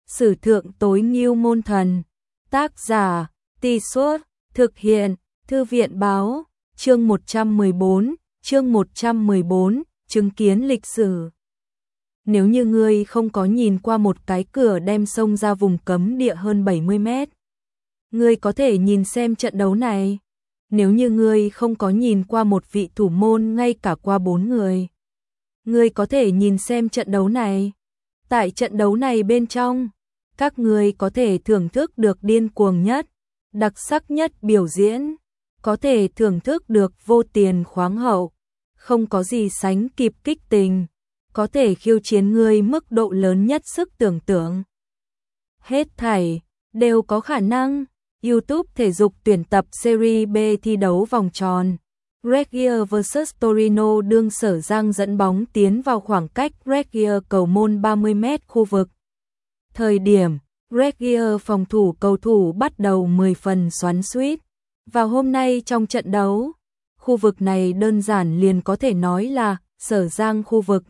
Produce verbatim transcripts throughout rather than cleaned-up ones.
Sử thượng tối ngưu môn thần. Tác giả, Tì Suốt, thực hiện, Thư viện báo, chương một trăm mười bốn, chương một trăm mười bốn, chứng kiến lịch sử. Nếu như ngươi không có nhìn qua một cái cửa đem sông ra vùng cấm địa hơn bảy mươi mét, ngươi có thể nhìn xem trận đấu này. Nếu như ngươi không có nhìn qua một vị thủ môn ngay cả qua bốn người, ngươi có thể nhìn xem trận đấu này. Tại trận đấu này bên trong, các ngươi có thể thưởng thức được điên cuồng nhất, đặc sắc nhất biểu diễn, có thể thưởng thức được vô tiền khoáng hậu, không có gì sánh kịp kích tình, có thể khiêu chiến ngươi mức độ lớn nhất sức tưởng tượng. Hết thảy đều có khả năng. YouTube thể dục tuyển tập Serie B thi đấu vòng tròn. Reggio versus Torino đương Sở Giang dẫn bóng tiến vào khoảng cách Reggio cầu môn ba mươi mét khu vực. Thời điểm, Reggio phòng thủ cầu thủ bắt đầu mười phần xoắn xuýt. Vào hôm nay trong trận đấu, khu vực này đơn giản liền có thể nói là Sở Giang khu vực.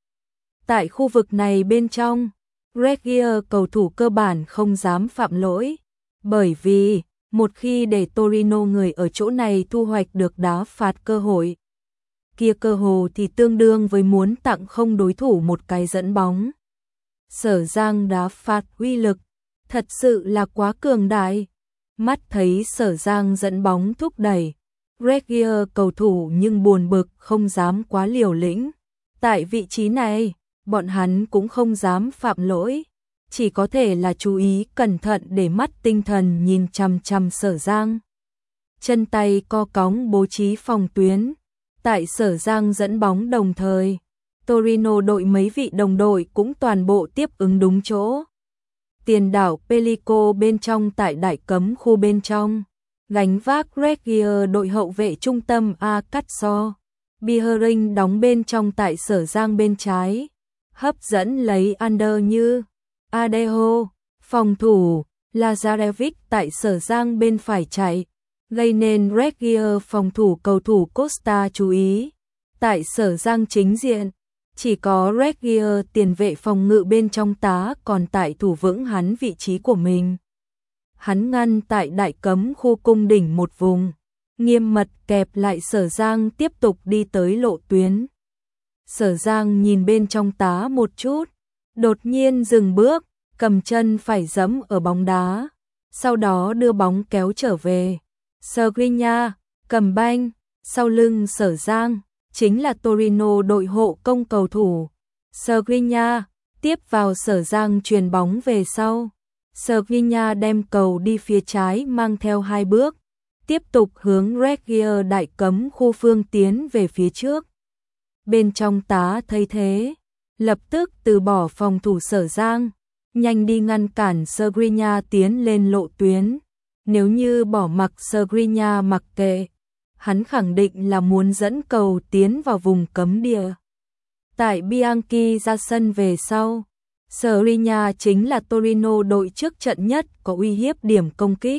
Tại khu vực này bên trong, Reggio cầu thủ cơ bản không dám phạm lỗi. Bởi vì, một khi để Torino người ở chỗ này thu hoạch được đá phạt cơ hội, kia cơ hồ thì tương đương với muốn tặng không đối thủ một cái dẫn bóng. Sở Giang đá phạt uy lực, thật sự là quá cường đại. Mắt thấy Sở Giang dẫn bóng thúc đẩy, Reggio cầu thủ nhưng buồn bực không dám quá liều lĩnh. Tại vị trí này, bọn hắn cũng không dám phạm lỗi. Chỉ có thể là chú ý cẩn thận để mắt tinh thần nhìn chằm chằm Sở Giang. Chân tay co cóng bố trí phòng tuyến. Tại Sở Giang dẫn bóng đồng thời, Torino đội mấy vị đồng đội cũng toàn bộ tiếp ứng đúng chỗ. Tiền đạo Pellico bên trong tại đại cấm khu bên trong, gánh vác Reggio đội hậu vệ trung tâm A Cazzo. Biehering đóng bên trong tại Sở Giang bên trái, hấp dẫn lấy under như Adeho, phòng thủ, Lazarevic tại Sở Giang bên phải chạy, gây nên Reggio phòng thủ cầu thủ Costa chú ý. Tại Sở Giang chính diện, chỉ có Reggio tiền vệ phòng ngự bên trong tá còn tại thủ vững hắn vị trí của mình. Hắn ngăn tại đại cấm khu cung đỉnh một vùng, nghiêm mật kẹp lại Sở Giang tiếp tục đi tới lộ tuyến. Sở Giang nhìn bên trong tá một chút, đột nhiên dừng bước, cầm chân phải giẫm ở bóng đá, sau đó đưa bóng kéo trở về. Skriniar cầm banh, sau lưng Sở Giang chính là Torino đội hộ công cầu thủ. Skriniar tiếp vào Sở Giang chuyền bóng về sau. Skriniar đem cầu đi phía trái mang theo hai bước, tiếp tục hướng Reggio đại cấm khu phương tiến về phía trước. Bên trong tá thấy thế, lập tức từ bỏ phòng thủ Sở Giang, nhanh đi ngăn cản Skriniar tiến lên lộ tuyến. Nếu như bỏ mặc Skriniar mặc kệ, hắn khẳng định là muốn dẫn cầu tiến vào vùng cấm địa. Tại Bianchi ra sân về sau, Skriniar chính là Torino đội trước trận nhất có uy hiếp điểm công kích.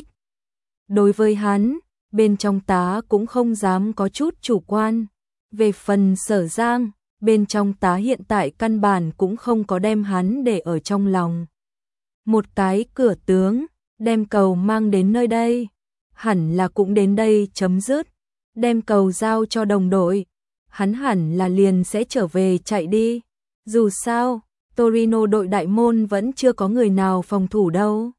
Đối với hắn, bên trong tá cũng không dám có chút chủ quan. Về phần Sở Giang, bên trong tá hiện tại căn bản cũng không có đem hắn để ở trong lòng. Một cái cửa tướng, đem cầu mang đến nơi đây, hẳn là cũng đến đây chấm dứt. Đem cầu giao cho đồng đội, hắn hẳn là liền sẽ trở về chạy đi. Dù sao, Torino đội đại môn vẫn chưa có người nào phòng thủ đâu.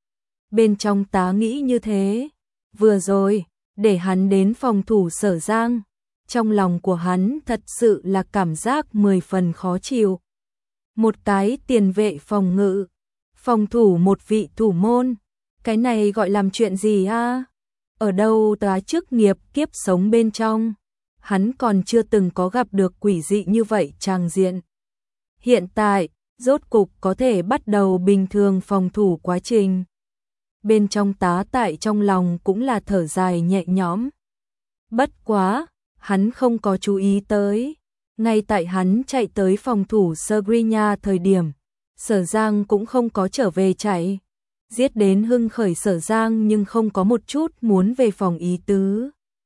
Bên trong tá nghĩ như thế, vừa rồi, để hắn đến phòng thủ Sở Giang. Trong lòng của hắn thật sự là cảm giác mười phần khó chịu. Một cái tiền vệ phòng ngự, phòng thủ một vị thủ môn, cái này gọi làm chuyện gì a? Ở đâu tá chức nghiệp kiếp sống bên trong, hắn còn chưa từng có gặp được quỷ dị như vậy tràng diện. Hiện tại, rốt cục có thể bắt đầu bình thường phòng thủ quá trình. Bên trong tá tại trong lòng cũng là thở dài nhẹ nhõm. Bất quá, hắn không có chú ý tới. Ngay tại hắn chạy tới phòng thủ Skriniar thời điểm, Sở Giang cũng không có trở về chạy. Giết đến hưng khởi Sở Giang nhưng không có một chút muốn về phòng ý tứ.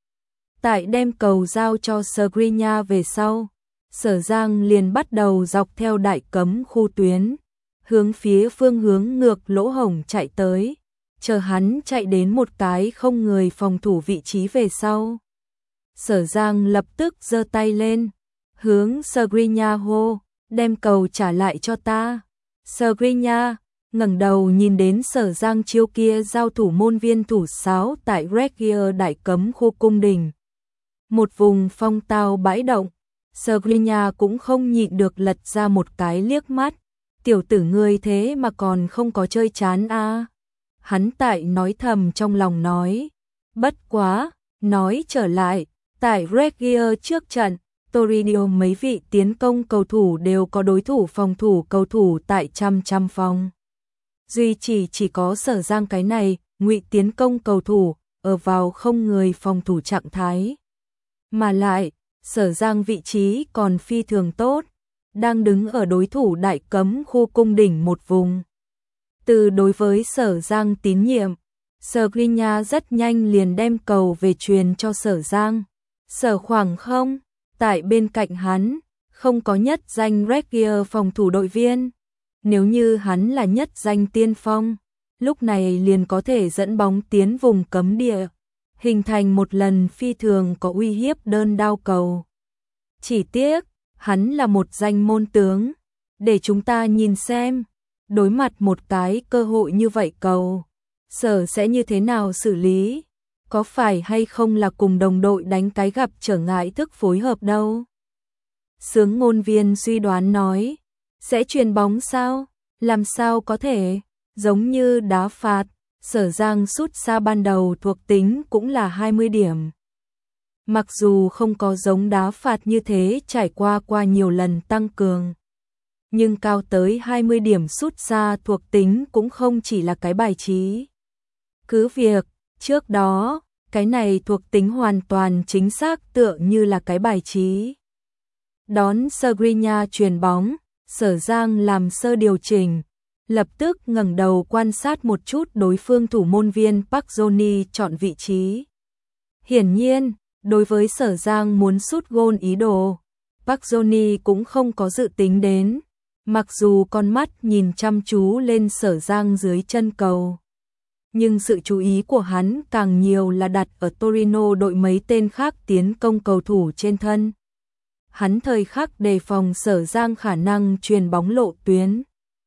Tại đem cầu giao cho Skriniar về sau, Sở Giang liền bắt đầu dọc theo đại cấm khu tuyến, hướng phía phương hướng ngược lỗ hổng chạy tới, chờ hắn chạy đến một cái không người phòng thủ vị trí về sau. Sở Giang lập tức giơ tay lên, hướng Skriniar hô, đem cầu trả lại cho ta. Skriniar ngẩng đầu nhìn đến Sở Giang chiêu kia giao thủ môn viên thủ sáo tại Regia đại cấm khu cung đình. Một vùng phong tao bãi động, Skriniar cũng không nhịn được lật ra một cái liếc mắt. Tiểu tử ngươi thế mà còn không có chơi chán a? À? Hắn tại nói thầm trong lòng nói. Bất quá, nói trở lại, tại Regia trước trận, Torino mấy vị tiến công cầu thủ đều có đối thủ phòng thủ cầu thủ tại trăm trăm phòng. Duy chỉ chỉ có Sở Giang cái này, ngụy tiến công cầu thủ, ở vào không người phòng thủ trạng thái. Mà lại, Sở Giang vị trí còn phi thường tốt, đang đứng ở đối thủ đại cấm khu cung đỉnh một vùng. Từ đối với Sở Giang tín nhiệm, Skriniar rất nhanh liền đem cầu về truyền cho Sở Giang. Sở khoảng không, tại bên cạnh hắn, không có nhất danh Regia phòng thủ đội viên. Nếu như hắn là nhất danh tiên phong, lúc này liền có thể dẫn bóng tiến vùng cấm địa, hình thành một lần phi thường có uy hiếp đơn đao cầu. Chỉ tiếc, hắn là một danh môn tướng, để chúng ta nhìn xem, đối mặt một cái cơ hội như vậy cầu, Sở sẽ như thế nào xử lý, có phải hay không là cùng đồng đội đánh cái gặp trở ngại thức phối hợp đâu. Sướng ngôn viên suy đoán nói, sẽ chuyền bóng sao, làm sao có thể, giống như đá phạt, Sở Giang sút xa ban đầu thuộc tính cũng là hai mươi điểm. Mặc dù không có giống đá phạt như thế trải qua qua nhiều lần tăng cường, nhưng cao tới hai mươi điểm sút xa thuộc tính cũng không chỉ là cái bài trí. Cứ việc, trước đó, cái này thuộc tính hoàn toàn chính xác tựa như là cái bài trí. Đón Skriniar chuyền bóng, Sở Giang làm sơ điều chỉnh, lập tức ngẩng đầu quan sát một chút đối phương thủ môn viên Park Johnny chọn vị trí. Hiển nhiên, đối với Sở Giang muốn sút gôn ý đồ, Park Johnny cũng không có dự tính đến, mặc dù con mắt nhìn chăm chú lên Sở Giang dưới chân cầu. Nhưng sự chú ý của hắn càng nhiều là đặt ở Torino đội mấy tên khác tiến công cầu thủ trên thân. Hắn thời khắc đề phòng Sở Giang khả năng chuyền bóng lộ tuyến.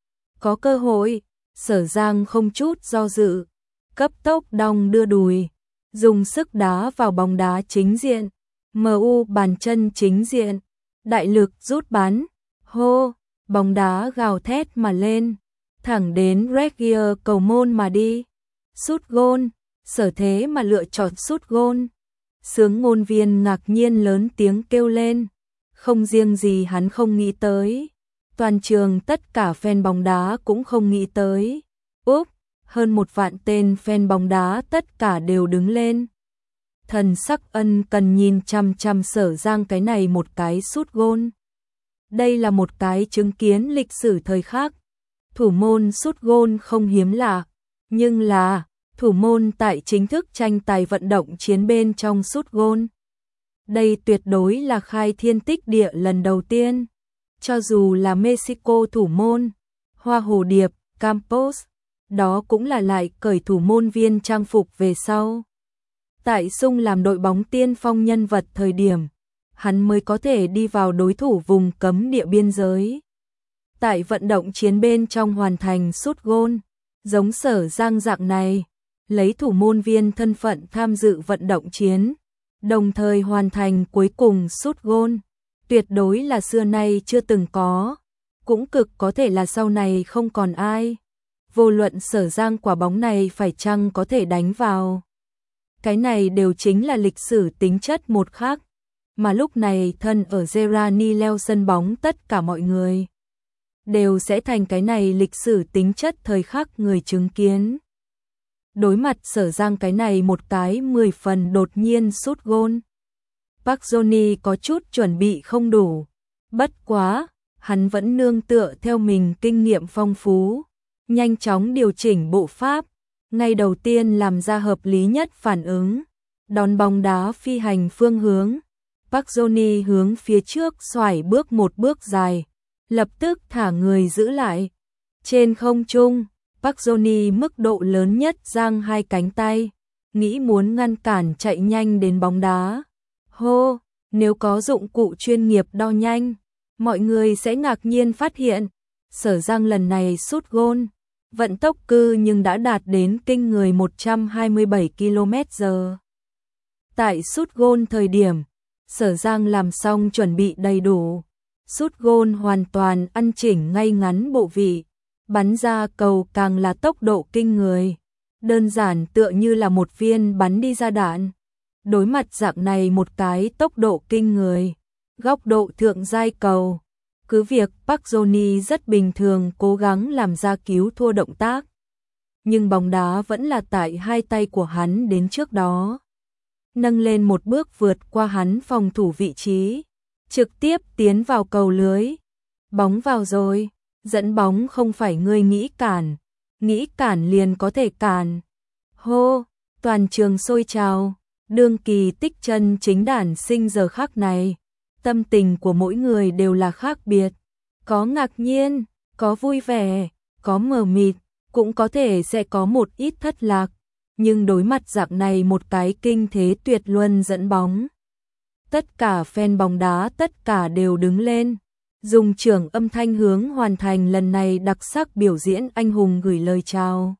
Có cơ hội, Sở Giang không chút do dự, cấp tốc đong đưa đùi, dùng sức đá vào bóng đá chính diện, em u bàn chân chính diện, đại lực rút bắn, hô, bóng đá gào thét mà lên, thẳng đến Regia cầu môn mà đi. Sút gôn, Sở thế mà lựa chọn sút gôn. Sướng ngôn viên ngạc nhiên lớn tiếng kêu lên, không riêng gì hắn không nghĩ tới, toàn trường tất cả fan bóng đá cũng không nghĩ tới. Úp, hơn một vạn tên fan bóng đá tất cả đều đứng lên. Thần sắc ân cần nhìn chăm chăm Sở Giang cái này một cái sút gôn. Đây là một cái chứng kiến lịch sử thời khắc. Thủ môn sút gôn không hiếm lạ, nhưng là thủ môn tại chính thức tranh tài vận động chiến bên trong sút gôn. Đây tuyệt đối là khai thiên tích địa lần đầu tiên. Cho dù là Mexico thủ môn, Hoa Hồ Điệp, Campos, đó cũng là lại cởi thủ môn viên trang phục về sau. Tại Sung làm đội bóng tiên phong nhân vật thời điểm, hắn mới có thể đi vào đối thủ vùng cấm địa biên giới. Tại vận động chiến bên trong hoàn thành sút gôn, giống Sở Giang dạng này, lấy thủ môn viên thân phận tham dự vận động chiến, đồng thời hoàn thành cuối cùng sút gôn, tuyệt đối là xưa nay chưa từng có, cũng cực có thể là sau này không còn ai. Vô luận Sở Giang quả bóng này phải chăng có thể đánh vào, cái này đều chính là lịch sử tính chất một khác, mà lúc này thân ở Gerrani leo sân bóng tất cả mọi người đều sẽ thành cái này lịch sử tính chất thời khắc người chứng kiến. Đối mặt Sở Giang cái này một cái mười phần đột nhiên sút gôn, Park Johnny có chút chuẩn bị không đủ, bất quá, hắn vẫn nương tựa theo mình kinh nghiệm phong phú, nhanh chóng điều chỉnh bộ pháp, ngay đầu tiên làm ra hợp lý nhất phản ứng, đón bóng đá phi hành phương hướng, Park Johnny hướng phía trước xoải bước một bước dài, lập tức thả người giữ lại, Trên không trung, Park Johnny mức độ lớn nhất giang hai cánh tay, nghĩ muốn ngăn cản chạy nhanh đến bóng đá. Hô, nếu có dụng cụ chuyên nghiệp đo nhanh, mọi người sẽ ngạc nhiên phát hiện, Sở Giang lần này sút gôn, vận tốc cư nhưng đã đạt đến kinh người một trăm hai mươi bảy ki lô mét giờ. Tại sút gôn thời điểm, Sở Giang làm xong chuẩn bị đầy đủ, sút gôn hoàn toàn ăn chỉnh ngay ngắn bộ vị, bắn ra cầu càng là tốc độ kinh người, đơn giản tựa như là một viên bắn đi ra đạn. Đối mặt dạng này một cái tốc độ kinh người, góc độ thượng giai cầu, cứ việc Park Johnny rất bình thường cố gắng làm ra cứu thua động tác, nhưng bóng đá vẫn là tại hai tay của hắn đến trước đó, nâng lên một bước vượt qua hắn phòng thủ vị trí, trực tiếp tiến vào cầu lưới. Bóng vào rồi, dẫn bóng không phải ngươi nghĩ cản, nghĩ cản liền có thể cản. Hô, toàn trường sôi trào, đương kỳ tích chân chính đản sinh giờ khắc này, tâm tình của mỗi người đều là khác biệt, có ngạc nhiên, có vui vẻ, có mờ mịt, cũng có thể sẽ có một ít thất lạc, nhưng đối mặt dạng này một cái kinh thế tuyệt luân dẫn bóng, tất cả fan bóng đá tất cả đều đứng lên, dùng trưởng âm thanh hướng hoàn thành lần này đặc sắc biểu diễn anh hùng gửi lời chào.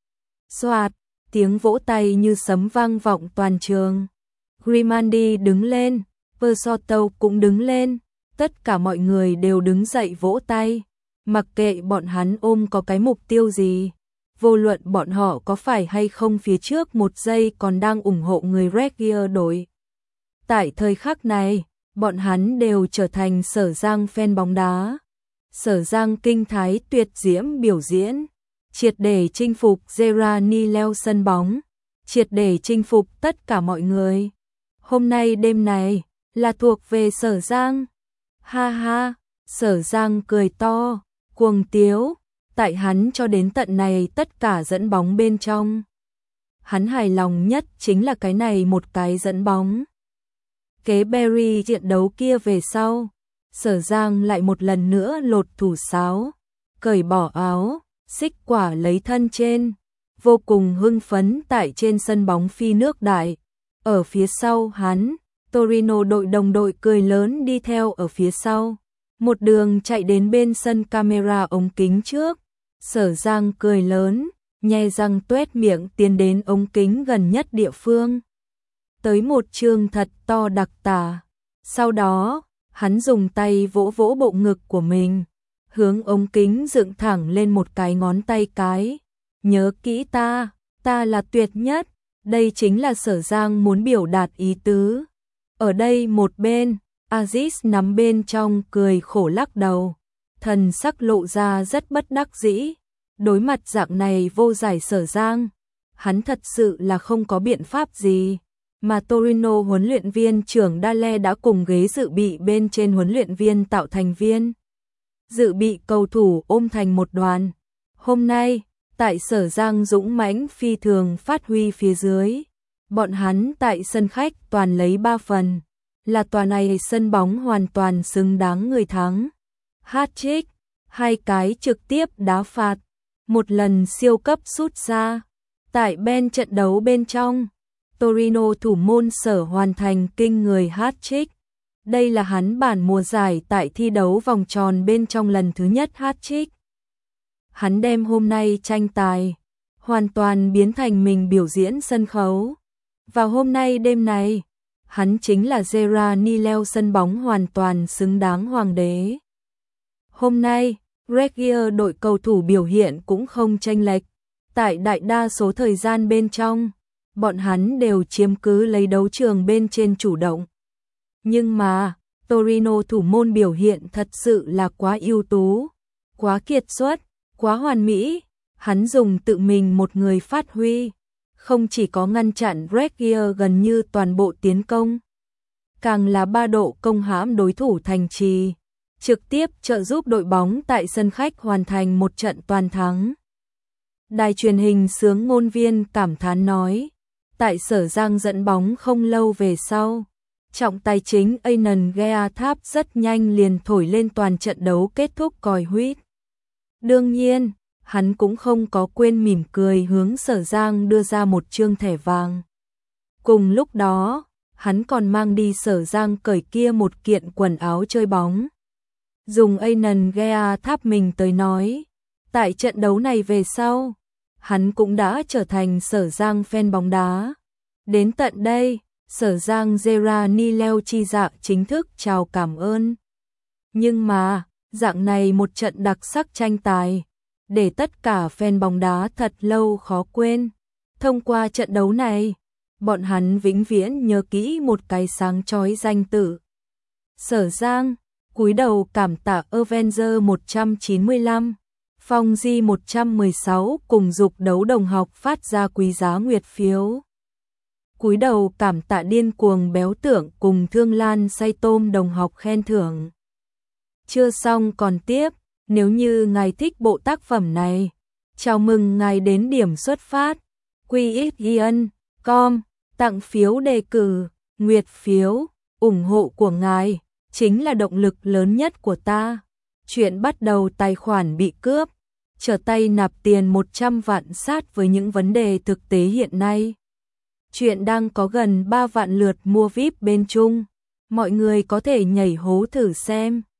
Soạt, tiếng vỗ tay như sấm vang vọng toàn trường. Grimaldi đứng lên, Persoto cũng đứng lên, tất cả mọi người đều đứng dậy vỗ tay, mặc kệ bọn hắn ôm có cái mục tiêu gì, vô luận bọn họ có phải hay không phía trước một giây còn đang ủng hộ người Red Gear đội. Tại thời khắc này, bọn hắn đều trở thành Sở Giang fan bóng đá. Sở Giang kinh thái tuyệt diễm biểu diễn, triệt để chinh phục Gerrani leo sân bóng, triệt để chinh phục tất cả mọi người. Hôm nay đêm này là thuộc về Sở Giang. Ha ha, Sở Giang cười to, cuồng tiếu, tại hắn cho đến tận này tất cả dẫn bóng bên trong. Hắn hài lòng nhất chính là cái này một cái dẫn bóng. Kế Berry trận đấu kia về sau, Sở Giang lại một lần nữa lột thủ sáo, cởi bỏ áo, xích quả lấy thân trên, vô cùng hưng phấn tại trên sân bóng phi nước đại. Ở phía sau hắn, Torino đội đồng đội cười lớn đi theo ở phía sau, một đường chạy đến bên sân camera ống kính trước. Sở Giang cười lớn, nhe răng tuét miệng tiến đến ống kính gần nhất địa phương, tới một chương thật to đặc tả. Sau đó, hắn dùng tay vỗ vỗ bộ ngực của mình, hướng ống kính dựng thẳng lên một cái ngón tay cái. Nhớ kỹ ta, ta là tuyệt nhất. Đây chính là Sở Giang muốn biểu đạt ý tứ. Ở đây một bên, Aziz nắm bên trong cười khổ lắc đầu, thần sắc lộ ra rất bất đắc dĩ. Đối mặt dạng này vô giải Sở Giang, hắn thật sự là không có biện pháp gì. Mà Torino huấn luyện viên trưởng Dale đã cùng ghế dự bị bên trên huấn luyện viên tạo thành viên dự bị cầu thủ ôm thành một đoàn. Hôm nay, tại Sở Giang dũng mãnh phi thường phát huy phía dưới, bọn hắn tại sân khách toàn lấy ba phần, là tòa này sân bóng hoàn toàn xứng đáng người thắng. Hat-trick, hai cái trực tiếp đá phạt, một lần siêu cấp sút ra. Tại bên trận đấu bên trong, Torino thủ môn Sở hoàn thành kinh người hat-trick. Đây là hắn bản mùa giải tại thi đấu vòng tròn bên trong lần thứ nhất hat-trick. Hắn đem hôm nay tranh tài hoàn toàn biến thành mình biểu diễn sân khấu. Vào hôm nay đêm này, hắn chính là Gerrani leo sân bóng hoàn toàn xứng đáng hoàng đế. Hôm nay, Red Gear đội cầu thủ biểu hiện cũng không chênh lệch. Tại đại đa số thời gian bên trong, bọn hắn đều chiếm cứ lấy đấu trường bên trên chủ động. Nhưng mà, Torino thủ môn biểu hiện thật sự là quá ưu tú, quá kiệt xuất, quá hoàn mỹ. Hắn dùng tự mình một người phát huy, không chỉ có ngăn chặn Red Gear gần như toàn bộ tiến công, càng là ba độ công hãm đối thủ thành trì, trực tiếp trợ giúp đội bóng tại sân khách hoàn thành một trận toàn thắng. Đài truyền hình xướng ngôn viên cảm thán nói, tại Sở Giang dẫn bóng không lâu về sau, trọng tài chính Anan Gea Tháp rất nhanh liền thổi lên toàn trận đấu kết thúc còi huýt. Đương nhiên, hắn cũng không có quên mỉm cười hướng Sở Giang đưa ra một trương thẻ vàng. Cùng lúc đó, hắn còn mang đi Sở Giang cởi kia một kiện quần áo chơi bóng. Dùng Anan Gea tháp mình tới nói, tại trận đấu này về sau, hắn cũng đã trở thành Sở Giang fan bóng đá. Đến tận đây, Sở Giang Gerani Leo Chi Dạ chính thức chào cảm ơn. Nhưng mà, dạng này một trận đặc sắc tranh tài, để tất cả fan bóng đá thật lâu khó quên. Thông qua trận đấu này, bọn hắn vĩnh viễn nhớ kỹ một cái sáng chói danh tự. Sở Giang, cúi đầu cảm tạ Avenger một trăm chín mươi lăm, Phong Di một trăm mười sáu cùng dục đấu đồng học phát ra quý giá nguyệt phiếu. Cúi đầu cảm tạ điên cuồng béo tưởng cùng Thương Lan say tôm đồng học khen thưởng. Chưa xong còn tiếp, nếu như ngài thích bộ tác phẩm này, chào mừng ngài đến điểm xuất phát, quy ích yên chấm com, tặng phiếu đề cử, nguyệt phiếu, ủng hộ của ngài, chính là động lực lớn nhất của ta. Chuyện bắt đầu tài khoản bị cướp, trở tay nạp tiền một trăm vạn sát với những vấn đề thực tế hiện nay. Chuyện đang có gần ba vạn lượt mua vi ai pi bên Trung, mọi người có thể nhảy hố thử xem.